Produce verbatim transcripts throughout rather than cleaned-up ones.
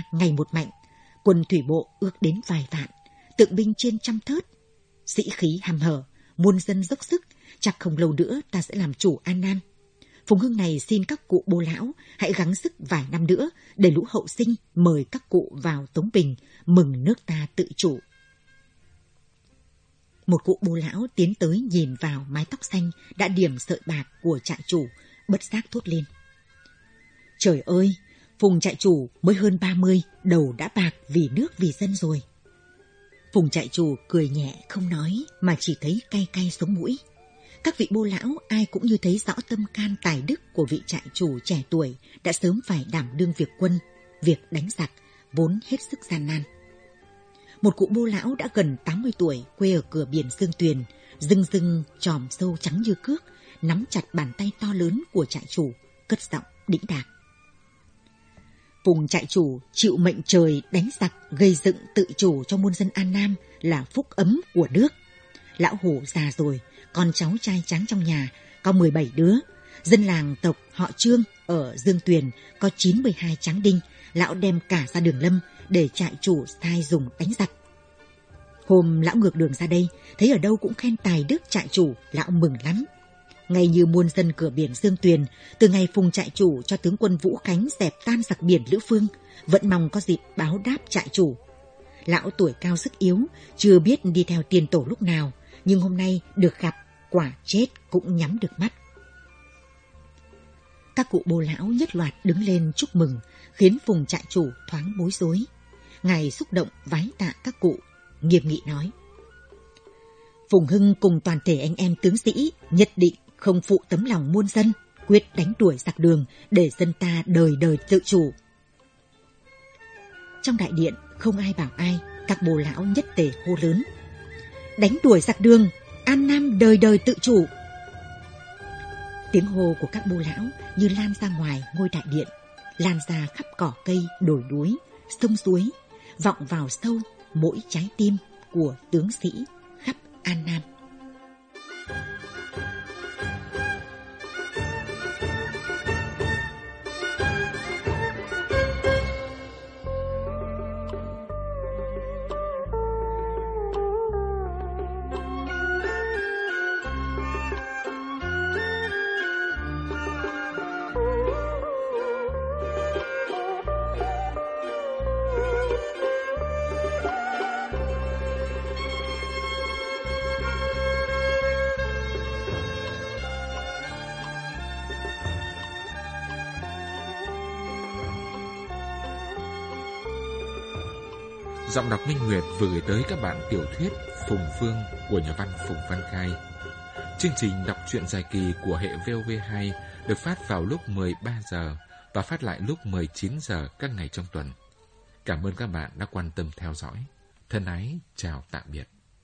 ngày một mạnh, quân thủy bộ ước đến vài vạn, tượng binh trên trăm thớt. Sĩ khí hăm hở, muôn dân dốc sức, chắc không lâu nữa ta sẽ làm chủ An Nam. Phùng Hưng này xin các cụ bô lão hãy gắng sức vài năm nữa để lũ hậu sinh mời các cụ vào Tống Bình, mừng nước ta tự chủ. Một cụ bô lão tiến tới nhìn vào mái tóc xanh đã điểm sợi bạc của trại chủ, bất giác thốt lên. Trời ơi, Phùng trại chủ mới hơn ba mươi, đầu đã bạc vì nước vì dân rồi. Phùng trại chủ cười nhẹ không nói mà chỉ thấy cay cay sống mũi. Các vị bô lão ai cũng như thấy rõ tâm can tài đức của vị trại chủ trẻ tuổi đã sớm phải đảm đương việc quân, việc đánh giặc, vốn hết sức gian nan. Một cụ bô lão đã gần tám mươi tuổi, quê ở cửa biển Dương Tuyền, rưng rưng tròm sâu trắng như cước, nắm chặt bàn tay to lớn của trại chủ, cất giọng đĩnh đạc. Phùng trại chủ chịu mệnh trời đánh giặc, gây dựng tự chủ cho muôn dân An Nam là phúc ấm của nước. Lão Hổ già rồi, con cháu trai tráng trong nhà có mười bảy đứa. Dân làng tộc họ Trương ở Dương Tuyền có chín mươi hai tráng đinh. Lão đem cả ra Đường Lâm để trại chủ sai dùng đánh giặc. Hôm lão ngược đường ra đây, thấy ở đâu cũng khen tài đức trại chủ, lão mừng lắm. Ngay như muôn dân cửa biển Dương Tuyền, từ ngày Phùng trại chủ cho tướng quân Vũ Khánh dẹp tan giặc biển Lữ Phương, vẫn mong có dịp báo đáp trại chủ. Lão tuổi cao sức yếu, chưa biết đi theo tiền tổ lúc nào, nhưng hôm nay được gặp, quả chết cũng nhắm được mắt. Các cụ bô lão nhất loạt đứng lên chúc mừng, khiến Phùng trại chủ thoáng bối rối. Ngài xúc động vái tạ các cụ, nghiêm nghị nói: Phùng Hưng cùng toàn thể anh em tướng sĩ nhất định không phụ tấm lòng muôn dân, quyết đánh đuổi giặc Đường để dân ta đời đời tự chủ. Trong đại điện không ai bảo ai, các bô lão nhất tề hô lớn: Đánh đuổi giặc Đường, An Nam đời đời tự chủ. Tiếng hô của các bô lão như lan ra ngoài ngôi đại điện, lan ra khắp cỏ cây, đồi núi, sông suối, vọng vào sâu mỗi trái tim của tướng sĩ khắp An Nam. Giọng đọc Minh Nguyệt vừa gửi tới các bạn tiểu thuyết Phùng Phương của nhà văn Phùng Văn Khai. Chương trình đọc truyện dài kỳ của hệ vê o vê hai được phát vào lúc mười ba giờ và phát lại lúc mười chín giờ các ngày trong tuần. Cảm ơn các bạn đã quan tâm theo dõi. Thân ái, chào tạm biệt.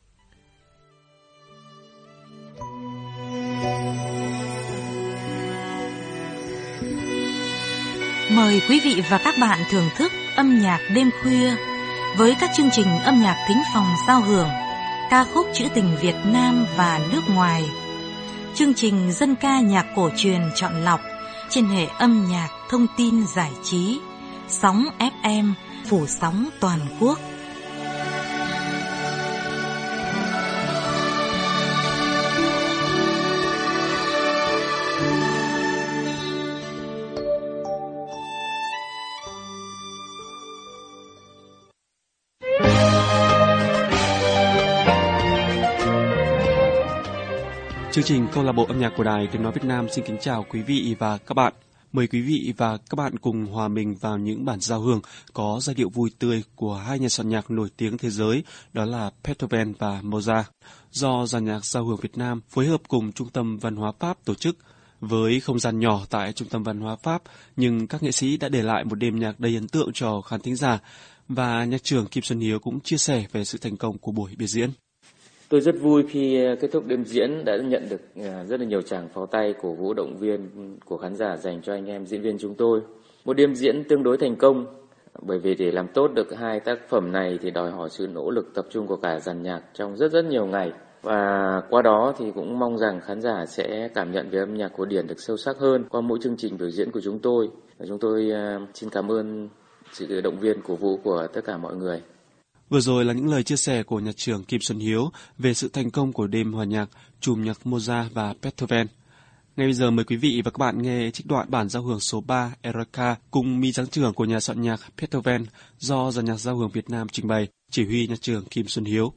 Mời quý vị và các bạn thưởng thức âm nhạc đêm khuya với các chương trình âm nhạc thính phòng giao hưởng, ca khúc trữ tình Việt Nam và nước ngoài, chương trình dân ca nhạc cổ truyền chọn lọc trên hệ âm nhạc thông tin giải trí, sóng ép em phủ sóng toàn quốc. Chương trình Câu lạc bộ âm nhạc của Đài Tiếng nói Việt Nam xin kính chào quý vị và các bạn. Mời quý vị và các bạn cùng hòa mình vào những bản giao hưởng có giai điệu vui tươi của hai nhà soạn nhạc nổi tiếng thế giới, đó là Beethoven và Mozart, do Dàn nhạc giao hưởng Việt Nam phối hợp cùng Trung tâm Văn hóa Pháp tổ chức. Với không gian nhỏ tại Trung tâm Văn hóa Pháp, nhưng các nghệ sĩ đã để lại một đêm nhạc đầy ấn tượng cho khán thính giả, và nhạc trưởng Kim Xuân Hiếu cũng chia sẻ về sự thành công của buổi biểu diễn. Tôi rất vui khi kết thúc đêm diễn đã nhận được rất là nhiều tràng pháo tay cổ vũ động viên của khán giả dành cho anh em diễn viên chúng tôi. Một đêm diễn tương đối thành công, bởi vì để làm tốt được hai tác phẩm này thì đòi hỏi sự nỗ lực tập trung của cả dàn nhạc trong rất rất nhiều ngày. Và qua đó thì cũng mong rằng khán giả sẽ cảm nhận về âm nhạc cổ điển được sâu sắc hơn qua mỗi chương trình biểu diễn của chúng tôi. Và chúng tôi xin cảm ơn sự động viên cổ vũ của tất cả mọi người. Vừa rồi là những lời chia sẻ của nhạc trưởng Kim Xuân Hiếu về sự thành công của đêm hòa nhạc chùm nhạc Mozart và Beethoven. Ngay bây giờ mời quý vị và các bạn nghe trích đoạn bản giao hưởng số ba Eroica cùng mi giáng trưởng của nhà soạn nhạc Beethoven do dàn nhạc giao hưởng Việt Nam trình bày, chỉ huy nhạc trưởng Kim Xuân Hiếu.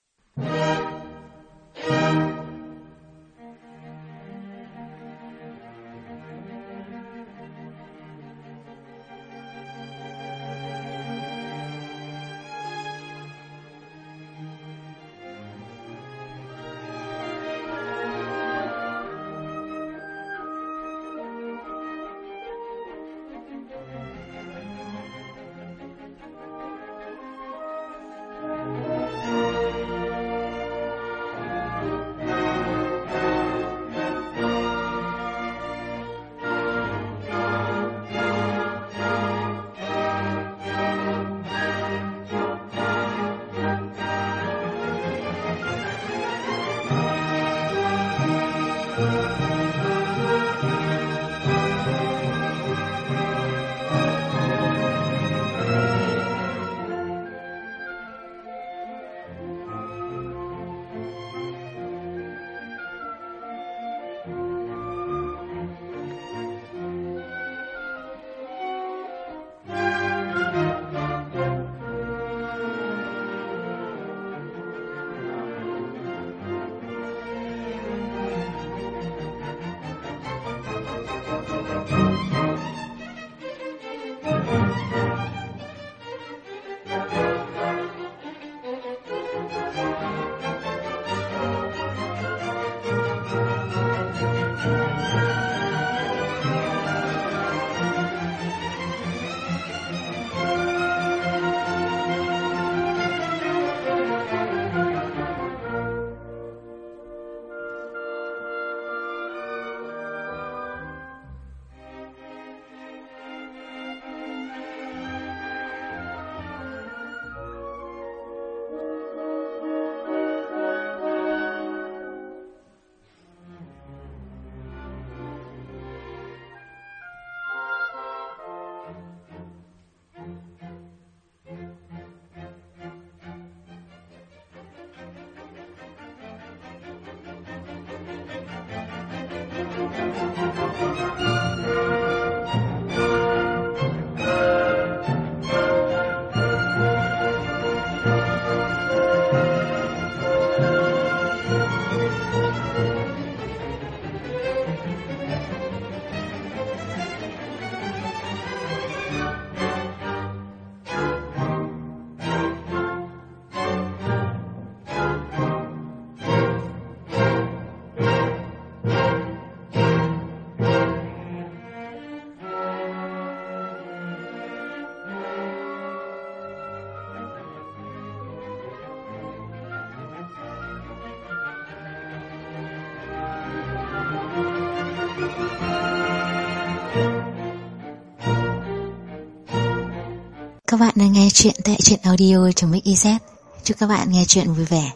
Các bạn đang nghe chuyện tại truyện audio trong Mix i zét. Chúc các bạn nghe chuyện vui vẻ.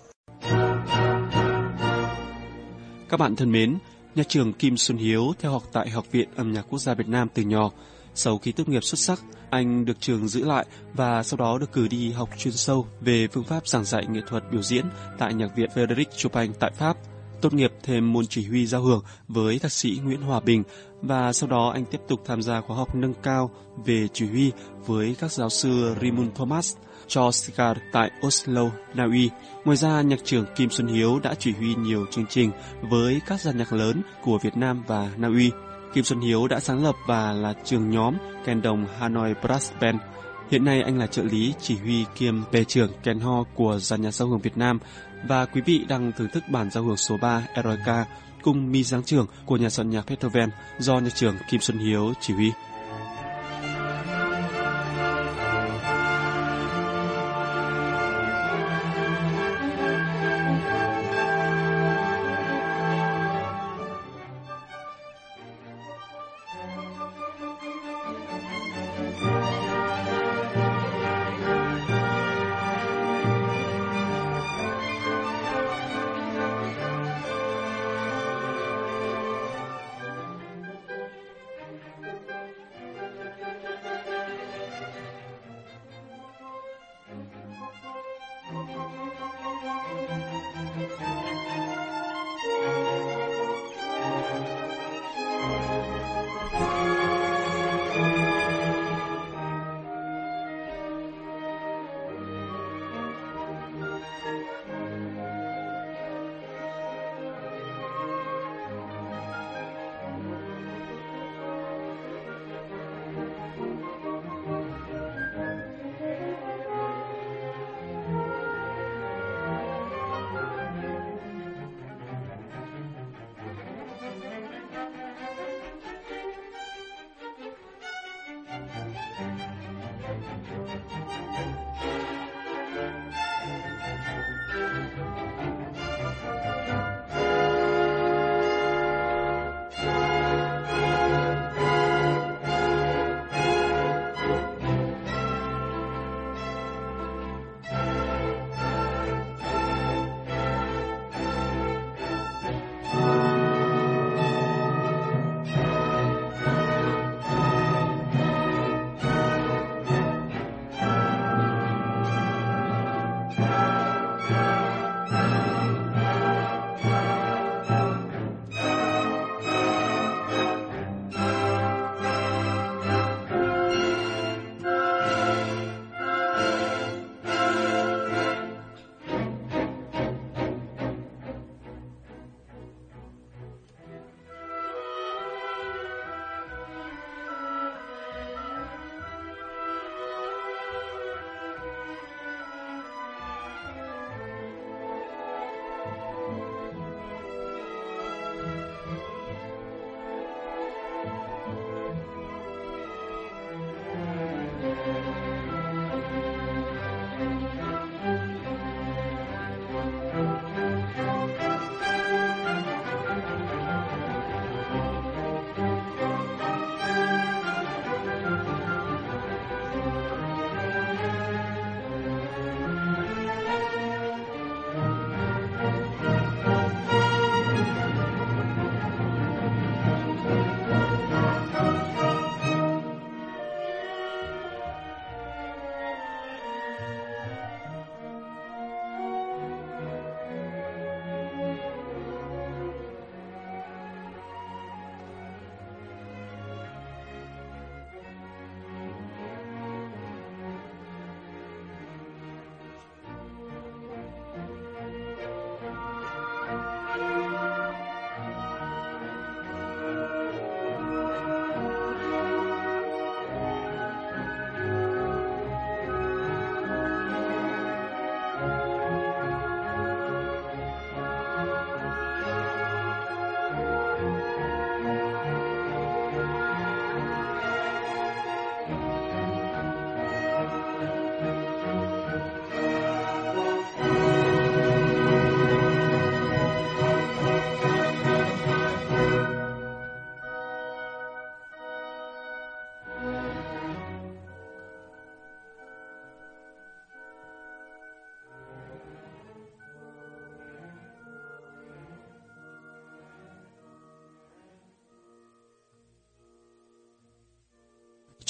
Các bạn thân mến, nhạc trưởng Kim Xuân Hiếu theo học tại Học viện Âm nhạc Quốc gia Việt Nam từ nhỏ. Sau khi tốt nghiệp xuất sắc, anh được trường giữ lại và sau đó được cử đi học chuyên sâu về phương pháp giảng dạy nghệ thuật biểu diễn tại Nhạc viện Frédéric Chopin tại Pháp. Tốt nghiệp thêm môn chỉ huy giao hưởng với thạc sĩ Nguyễn Hòa Bình và sau đó anh tiếp tục tham gia khóa học nâng cao về chỉ huy với các giáo sư Raymond Thomas, George Scar tại Oslo, Na Uy. Ngoài ra, nhạc trưởng Kim Xuân Hiếu đã chỉ huy nhiều chương trình với các dàn nhạc lớn của Việt Nam và Na Uy. Kim Xuân Hiếu đã sáng lập và là trưởng nhóm kèn đồng Hanoi Brass Band. Hiện nay anh là trợ lý chỉ huy kiêm về trưởng kèn ho của dàn nhạc giao hưởng Việt Nam. Và quý vị đang thưởng thức bản giao hưởng số ba Eroica cùng mi giáng trưởng của nhà soạn nhạc Beethoven do nhạc trưởng Kim Xuân Hiếu chỉ huy.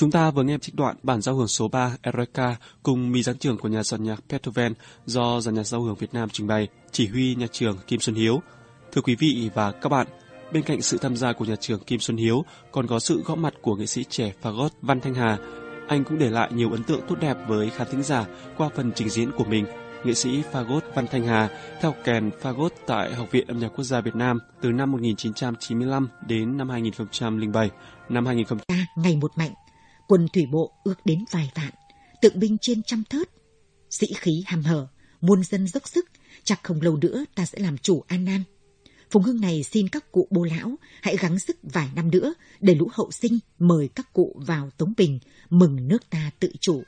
Chúng ta vừa nghe trích đoạn bản giao hưởng số ba Eureka cùng mi giáng trưởng của nhà soạn nhạc Beethoven do dàn nhạc giao hưởng Việt Nam trình bày, chỉ huy nhạc trưởng Kim Xuân Hiếu. Thưa quý vị và các bạn, bên cạnh sự tham gia của nhạc trưởng Kim Xuân Hiếu còn có sự góp mặt của nghệ sĩ trẻ Fagot Văn Thanh Hà. Anh cũng để lại nhiều ấn tượng tốt đẹp với khán thính giả qua phần trình diễn của mình. Nghệ sĩ Fagot Văn Thanh Hà theo kèn Fagot tại Học viện Âm nhạc Quốc gia Việt Nam từ năm một nghìn chín trăm chín mươi lăm đến năm hai nghìn không trăm lẻ bảy. Năm hai nghìn không trăm ngày một mạnh, quân thủy bộ ước đến vài vạn, tượng binh trên trăm thớt, sĩ khí hăm hở, muôn dân dốc sức, chắc không lâu nữa ta sẽ làm chủ An Nam. Phùng hưng này xin các cụ bô lão hãy gắng sức vài năm nữa để lũ hậu sinh mời các cụ vào Tống Bình mừng nước ta tự chủ.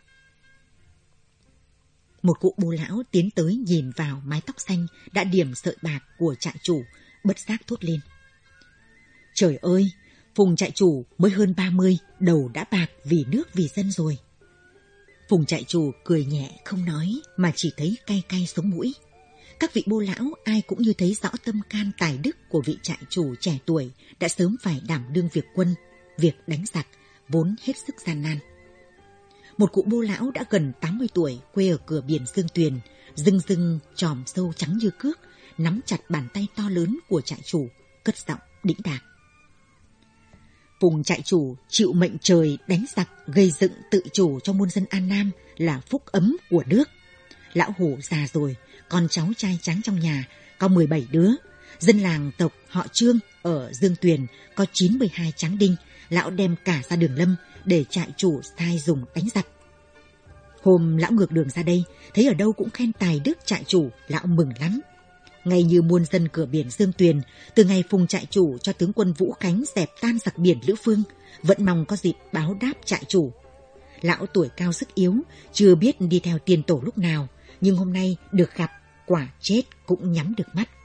Một cụ bô lão tiến tới nhìn vào mái tóc xanh đã điểm sợi bạc của trại chủ, bất giác thốt lên: Trời ơi, Phùng trại chủ mới hơn ba mươi, đầu đã bạc vì nước vì dân rồi. Phùng trại chủ cười nhẹ không nói mà chỉ thấy cay cay sống mũi. Các vị bô lão ai cũng như thấy rõ tâm can tài đức của vị trại chủ trẻ tuổi đã sớm phải đảm đương việc quân, việc đánh giặc, vốn hết sức gian nan. Một cụ bô lão đã gần tám mươi tuổi, quê ở cửa biển Dương Tuyền, rưng rưng tròm sâu trắng như cước, nắm chặt bàn tay to lớn của trại chủ, cất giọng đĩnh đạc: Phùng trại chủ chịu mệnh trời đánh giặc gây dựng tự chủ cho muôn dân An Nam là phúc ấm của nước. Lão Hổ già rồi, con cháu trai tráng trong nhà có mười bảy đứa. Dân làng tộc họ Trương ở Dương Tuyền có chín mươi hai tráng đinh. Lão đem cả ra Đường Lâm để trại chủ sai dùng đánh giặc. Hôm lão ngược đường ra đây, thấy ở đâu cũng khen tài đức trại chủ, lão mừng lắm. Ngay như muôn dân cửa biển Dương Tuyền, từ ngày Phùng trại chủ cho tướng quân Vũ Khánh dẹp tan giặc biển Lữ Phương, vẫn mong có dịp báo đáp trại chủ. Lão tuổi cao sức yếu, chưa biết đi theo tiền tổ lúc nào, nhưng hôm nay được gặp, quả chết cũng nhắm được mắt.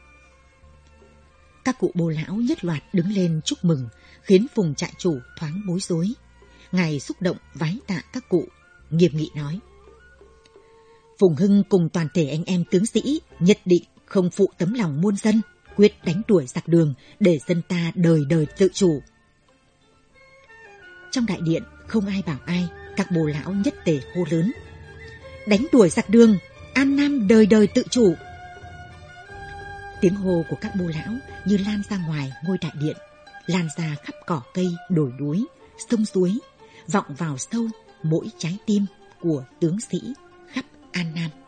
Các cụ bô lão nhất loạt đứng lên chúc mừng, khiến Phùng trại chủ thoáng bối rối. Ngài xúc động vái tạ các cụ, nghiêm nghị nói: Phùng Hưng cùng toàn thể anh em tướng sĩ nhất định không phụ tấm lòng muôn dân, quyết đánh đuổi giặc Đường để dân ta đời đời tự chủ. Trong đại điện không ai bảo ai, các bồ lão nhất tề hô lớn: Đánh đuổi giặc Đường, An Nam đời đời tự chủ. Tiếng hô của các bô lão như lan ra ngoài ngôi đại điện, lan ra khắp cỏ cây, đồi núi, sông suối, vọng vào sâu mỗi trái tim của tướng sĩ khắp An Nam.